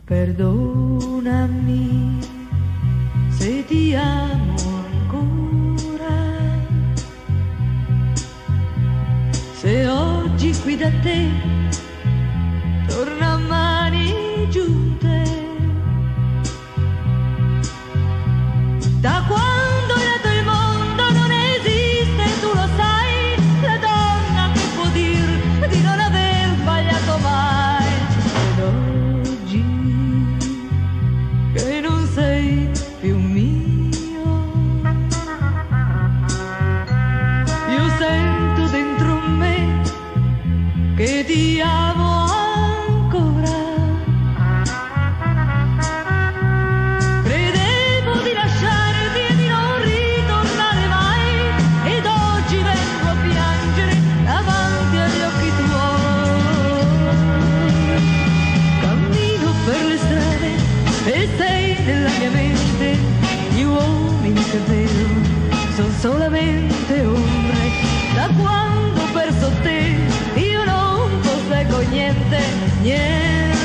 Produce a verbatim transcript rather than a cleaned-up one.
Perdonami se ti amo ancora, se oggi qui da te torna a mani giunte, da quando è nato il mondo non esiste, tu lo sai, la donna che può dir di non aver sbagliato mai. Ed oggi che non sei più mio, io sento dentro me che ti amo ancora. Credevo di lasciarti e di non ritornare mai, ed oggi vengo a piangere davanti agli occhi tuoi. Cammino per le strade e sei nella mia mente, gli uomini che vedo sono solamente ombre, da quando ho perso te io non posseggo niente, niente.